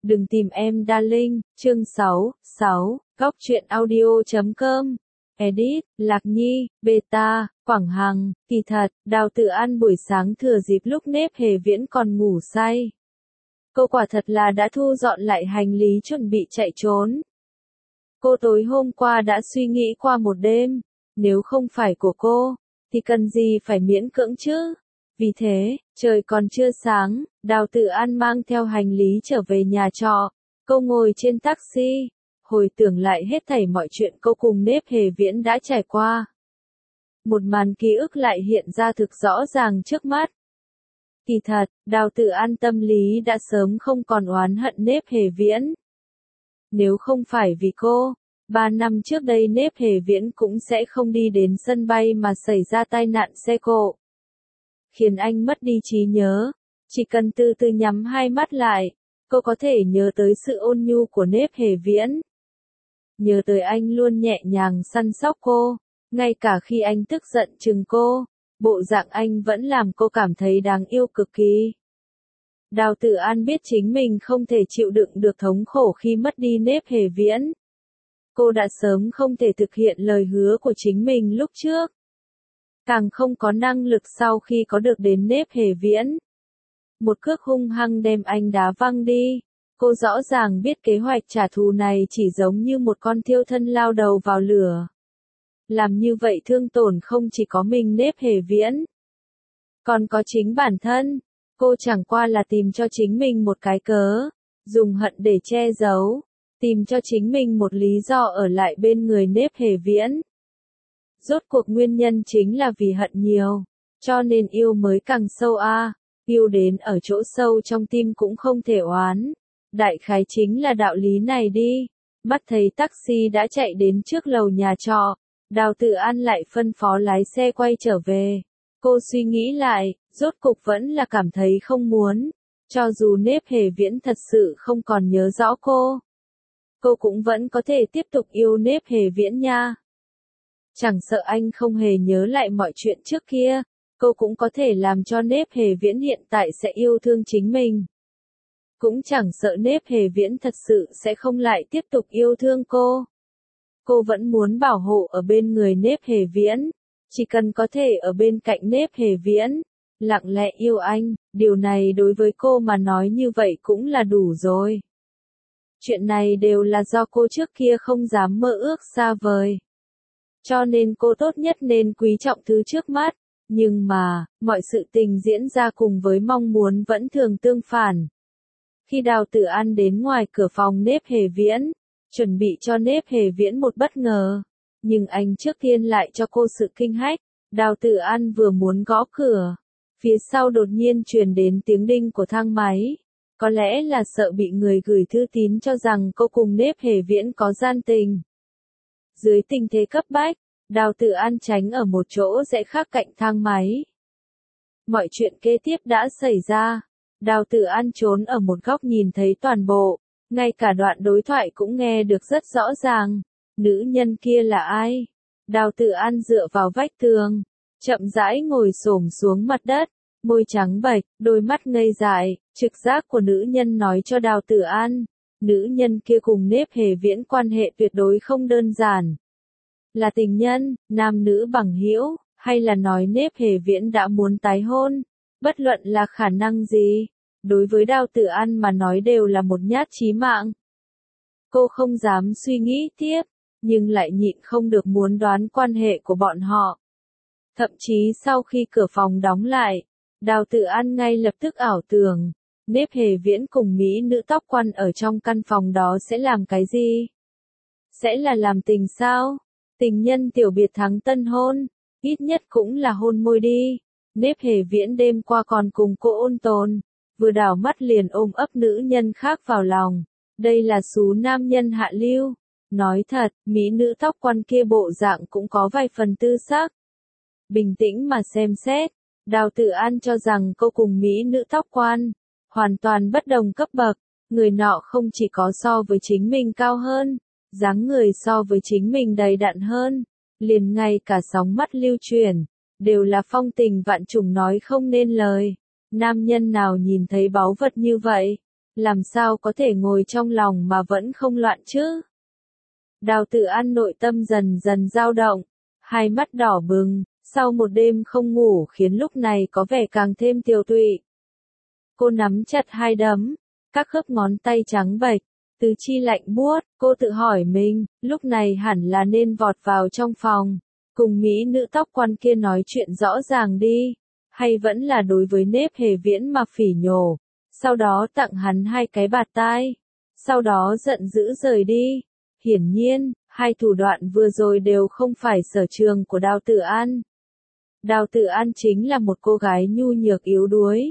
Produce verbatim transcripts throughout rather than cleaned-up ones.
Đừng tìm em darling, chương sáu, sáu, góc truyện audio.com. Edit, Lạc Nhi, Beta, Quảng Hằng. Kỳ thật, Đào Tự An buổi sáng thừa dịp lúc Nếp Hề Viễn còn ngủ say. Cô quả thật là đã thu dọn lại hành lý chuẩn bị chạy trốn. Cô tối hôm qua đã suy nghĩ qua một đêm, nếu không phải của cô, thì cần gì phải miễn cưỡng chứ? Vì thế, trời còn chưa sáng, Đào Tự An mang theo hành lý trở về nhà trọ. Cô ngồi trên taxi, hồi tưởng lại hết thảy mọi chuyện cô cùng Nếp Hề Viễn đã trải qua. Một màn ký ức lại hiện ra thực rõ ràng trước mắt. Kỳ thật, Đào Tự An tâm lý đã sớm không còn oán hận Nếp Hề Viễn. Nếu không phải vì cô, ba năm trước đây Nếp Hề Viễn cũng sẽ không đi đến sân bay mà xảy ra tai nạn xe cộ, khiến anh mất đi trí nhớ. Chỉ cần từ từ nhắm hai mắt lại, cô có thể nhớ tới sự ôn nhu của Nếp Hề Viễn. Nhớ tới anh luôn nhẹ nhàng săn sóc cô, ngay cả khi anh tức giận chừng cô, bộ dạng anh vẫn làm cô cảm thấy đáng yêu cực kỳ. Đào Tự An biết chính mình không thể chịu đựng được thống khổ khi mất đi Nếp Hề Viễn. Cô đã sớm không thể thực hiện lời hứa của chính mình lúc trước, càng không có năng lực sau khi có được đến Nếp Hề Viễn. Một cước hung hăng đem anh đá văng đi. Cô rõ ràng biết kế hoạch trả thù này chỉ giống như một con thiêu thân lao đầu vào lửa. Làm như vậy thương tổn không chỉ có mình Nếp Hề Viễn, còn có chính bản thân. Cô chẳng qua là tìm cho chính mình một cái cớ, dùng hận để che giấu, tìm cho chính mình một lý do ở lại bên người Nếp Hề Viễn. Rốt cuộc nguyên nhân chính là vì hận nhiều, cho nên yêu mới càng sâu a, à. Yêu đến ở chỗ sâu trong tim cũng không thể oán. Đại khái chính là đạo lý này đi. Mắt thấy taxi đã chạy đến trước lầu nhà trọ, Đào Tự An lại phân phó lái xe quay trở về. Cô suy nghĩ lại, rốt cục vẫn là cảm thấy không muốn. Cho dù Nếp Hề Viễn thật sự không còn nhớ rõ cô, cô cũng vẫn có thể tiếp tục yêu Nếp Hề Viễn nha. Chẳng sợ anh không hề nhớ lại mọi chuyện trước kia, cô cũng có thể làm cho Nếp Hề Viễn hiện tại sẽ yêu thương chính mình. Cũng chẳng sợ Nếp Hề Viễn thật sự sẽ không lại tiếp tục yêu thương cô. Cô vẫn muốn bảo hộ ở bên người Nếp Hề Viễn. Chỉ cần có thể ở bên cạnh Nếp Hề Viễn, lặng lẽ yêu anh, điều này đối với cô mà nói như vậy cũng là đủ rồi. Chuyện này đều là do cô trước kia không dám mơ ước xa vời. Cho nên cô tốt nhất nên quý trọng thứ trước mắt. Nhưng mà, mọi sự tình diễn ra cùng với mong muốn vẫn thường tương phản. Khi Đào Tự An đến ngoài cửa phòng Nếp Hề Viễn, chuẩn bị cho Nếp Hề Viễn một bất ngờ, nhưng anh trước tiên lại cho cô sự kinh hách. Đào Tự An vừa muốn gõ cửa, phía sau đột nhiên truyền đến tiếng đinh của thang máy. Có lẽ là sợ bị người gửi thư tín cho rằng cô cùng Nếp Hề Viễn có gian tình. Dưới tình thế cấp bách, Đào Tự An tránh ở một chỗ rẽ khác cạnh thang máy. Mọi chuyện kế tiếp đã xảy ra. Đào Tự An trốn ở một góc nhìn thấy toàn bộ, ngay cả đoạn đối thoại cũng nghe được rất rõ ràng. Nữ nhân kia là ai? Đào Tự An dựa vào vách tường, chậm rãi ngồi xổm xuống mặt đất, môi trắng bệch, đôi mắt ngây dại. Trực giác của nữ nhân nói cho Đào Tự An, nữ nhân kia cùng Nếp Hề Viễn quan hệ tuyệt đối không đơn giản. Là tình nhân, nam nữ bằng hữu, hay là nói Nếp Hề Viễn đã muốn tái hôn? Bất luận là khả năng gì, đối với Đào Tự An mà nói đều là một nhát chí mạng. Cô không dám suy nghĩ tiếp, nhưng lại nhịn không được muốn đoán quan hệ của bọn họ. Thậm chí sau khi cửa phòng đóng lại, Đào Tự An ngay lập tức ảo tưởng, Nếp Hề Viễn cùng mỹ nữ tóc quăn ở trong căn phòng đó sẽ làm cái gì? Sẽ là làm tình sao? Tình nhân tiểu biệt thắng tân hôn, ít nhất cũng là hôn môi đi. Nếp Hề Viễn đêm qua còn cùng cô ôn tồn, vừa đảo mắt liền ôm ấp nữ nhân khác vào lòng. Đây là số nam nhân hạ lưu. Nói thật, mỹ nữ tóc quăn kia bộ dạng cũng có vài phần tư sắc. Bình tĩnh mà xem xét, Đào Tự An cho rằng cô cùng mỹ nữ tóc quan hoàn toàn bất đồng cấp bậc. Người nọ không chỉ có so với chính mình cao hơn, dáng người so với chính mình đầy đặn hơn, liền ngay cả sóng mắt lưu chuyển, đều là phong tình vạn trùng nói không nên lời. Nam nhân nào nhìn thấy báu vật như vậy, làm sao có thể ngồi trong lòng mà vẫn không loạn chứ? Đào Tự An nội tâm dần dần dao động, hai mắt đỏ bừng, sau một đêm không ngủ khiến lúc này có vẻ càng thêm tiều tụy. Cô nắm chặt hai đấm, các khớp ngón tay trắng bệch, tứ chi lạnh buốt, cô tự hỏi mình, lúc này hẳn là nên vọt vào trong phòng, cùng mỹ nữ tóc quan kia nói chuyện rõ ràng đi, hay vẫn là đối với Nếp Hề Viễn mà phỉ nhổ, sau đó tặng hắn hai cái bạt tai, sau đó giận dữ rời đi. Hiển nhiên, hai thủ đoạn vừa rồi đều không phải sở trường của Đào Tự An. Đào Tự An chính là một cô gái nhu nhược yếu đuối.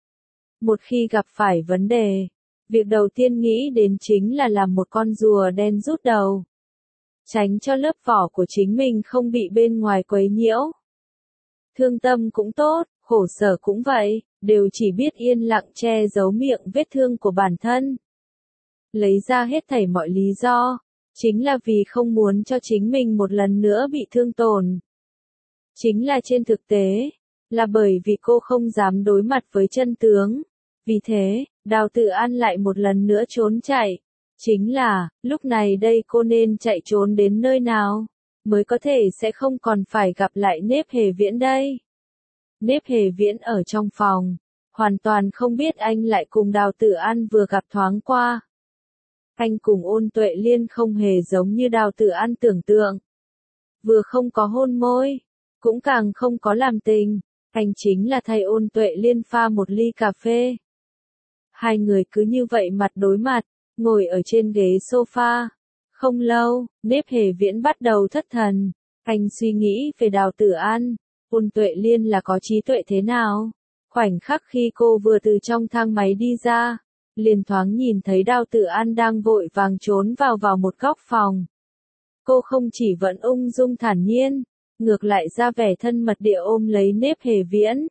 Một khi gặp phải vấn đề, việc đầu tiên nghĩ đến chính là làm một con rùa đen rút đầu. Tránh cho lớp vỏ của chính mình không bị bên ngoài quấy nhiễu. Thương tâm cũng tốt, khổ sở cũng vậy, đều chỉ biết yên lặng che giấu miệng vết thương của bản thân. Lấy ra hết thảy mọi lý do, chính là vì không muốn cho chính mình một lần nữa bị thương tổn. Chính là trên thực tế, là bởi vì cô không dám đối mặt với chân tướng. Vì thế, Đào Tự An lại một lần nữa trốn chạy. Chính là, lúc này đây cô nên chạy trốn đến nơi nào, mới có thể sẽ không còn phải gặp lại Nếp Hề Viễn đây. Nếp Hề Viễn ở trong phòng, hoàn toàn không biết anh lại cùng Đào Tự An vừa gặp thoáng qua. Anh cùng Ôn Tuệ Liên không hề giống như Đào Tự An tưởng tượng. Vừa không có hôn môi, cũng càng không có làm tình, anh chính là thay Ôn Tuệ Liên pha một ly cà phê. Hai người cứ như vậy mặt đối mặt, ngồi ở trên ghế sofa. Không lâu, Nếp Hề Viễn bắt đầu thất thần, anh suy nghĩ về Đào Tự An, Ôn Tuệ Liên là có trí tuệ thế nào. Khoảnh khắc khi cô vừa từ trong thang máy đi ra, liền thoáng nhìn thấy Đào Tự An đang vội vàng trốn vào vào một góc phòng. Cô không chỉ vẫn ung dung thản nhiên, ngược lại ra vẻ thân mật địa ôm lấy Nếp Hề Viễn.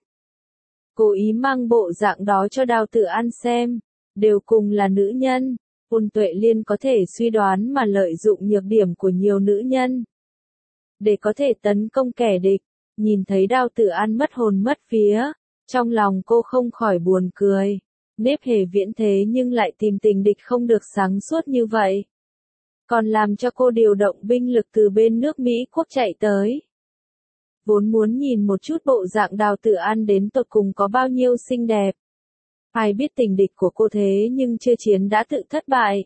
Cố ý mang bộ dạng đó cho Đào Tự An xem, đều cùng là nữ nhân, Ôn Tuệ Liên có thể suy đoán mà lợi dụng nhược điểm của nhiều nữ nhân, để có thể tấn công kẻ địch. Nhìn thấy Đào Tự An mất hồn mất vía, trong lòng cô không khỏi buồn cười. Nếp Hề Viễn thế nhưng lại tìm tình địch không được sáng suốt như vậy. Còn làm cho cô điều động binh lực từ bên nước Mỹ quốc chạy tới. Vốn muốn nhìn một chút bộ dạng Đào Tự An đến tột cùng có bao nhiêu xinh đẹp. Ai biết tình địch của cô thế nhưng chưa chiến đã tự thất bại.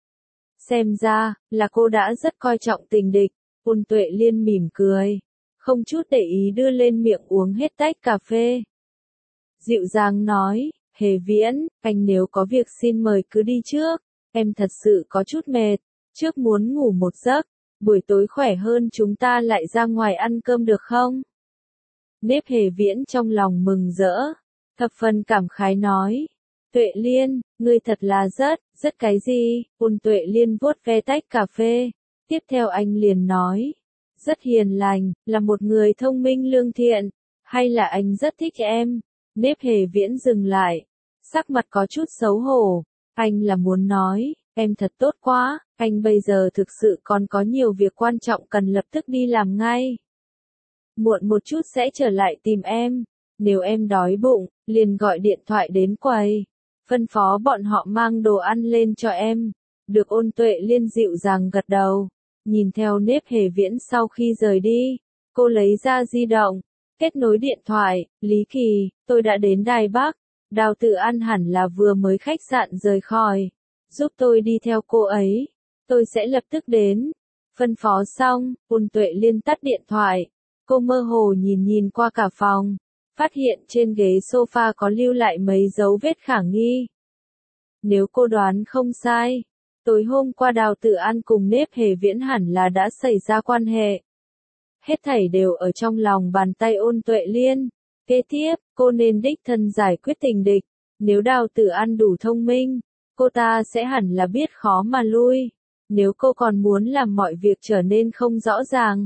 Xem ra, là cô đã rất coi trọng tình địch. Ôn Tuệ Liên mỉm cười, không chút để ý đưa lên miệng uống hết tách cà phê. Dịu dàng nói, Hề Viễn, anh nếu có việc xin mời cứ đi trước, em thật sự có chút mệt, trước muốn ngủ một giấc, buổi tối khỏe hơn chúng ta lại ra ngoài ăn cơm được không? Nếp Hề Viễn trong lòng mừng rỡ, thập phần cảm khái nói, Tuệ Liên, ngươi thật là rất, rất cái gì? Ôn Tuệ Liên vuốt ve tách cà phê, tiếp theo anh liền nói, rất hiền lành, là một người thông minh lương thiện, hay là anh rất thích em? Nếp Hề Viễn dừng lại, sắc mặt có chút xấu hổ, anh là muốn nói, em thật tốt quá, anh bây giờ thực sự còn có nhiều việc quan trọng cần lập tức đi làm ngay. Muộn một chút sẽ trở lại tìm em, nếu em đói bụng, liền gọi điện thoại đến quầy, phân phó bọn họ mang đồ ăn lên cho em. Được. Ôn Tuệ Liên dịu dàng gật đầu, nhìn theo Nếp Hề Viễn sau khi rời đi, cô lấy ra di động, kết nối điện thoại, Lý Kỳ, tôi đã đến Đài Bắc, Đào Tự An hẳn là vừa mới khách sạn rời khỏi, giúp tôi đi theo cô ấy, tôi sẽ lập tức đến. Phân phó xong, Ôn Tuệ Liên tắt điện thoại, cô mơ hồ nhìn nhìn qua cả phòng, phát hiện trên ghế sofa có lưu lại mấy dấu vết khả nghi. Nếu cô đoán không sai, tối hôm qua Đào Tự An cùng Nếp Hề Viễn hẳn là đã xảy ra quan hệ. Hết thảy đều ở trong lòng bàn tay Ôn Tuệ Liên. Kế tiếp, cô nên đích thân giải quyết tình địch. Nếu Đào Tự An đủ thông minh, cô ta sẽ hẳn là biết khó mà lui. Nếu cô còn muốn làm mọi việc trở nên không rõ ràng,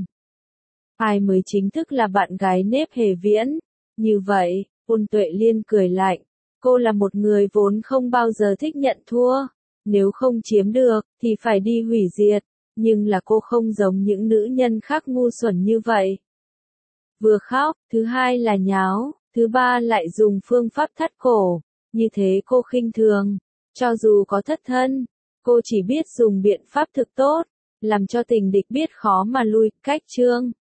ai mới chính thức là bạn gái Nếp Hề Viễn? Như vậy, Ôn Tuệ Liên cười lạnh. Cô là một người vốn không bao giờ thích nhận thua. Nếu không chiếm được, thì phải đi hủy diệt. Nhưng là cô không giống những nữ nhân khác ngu xuẩn như vậy. Vừa khóc, thứ hai là nháo, thứ ba lại dùng phương pháp thắt cổ. Như thế cô khinh thường. Cho dù có thất thân, cô chỉ biết dùng biện pháp thực tốt, làm cho tình địch biết khó mà lui, cách chương.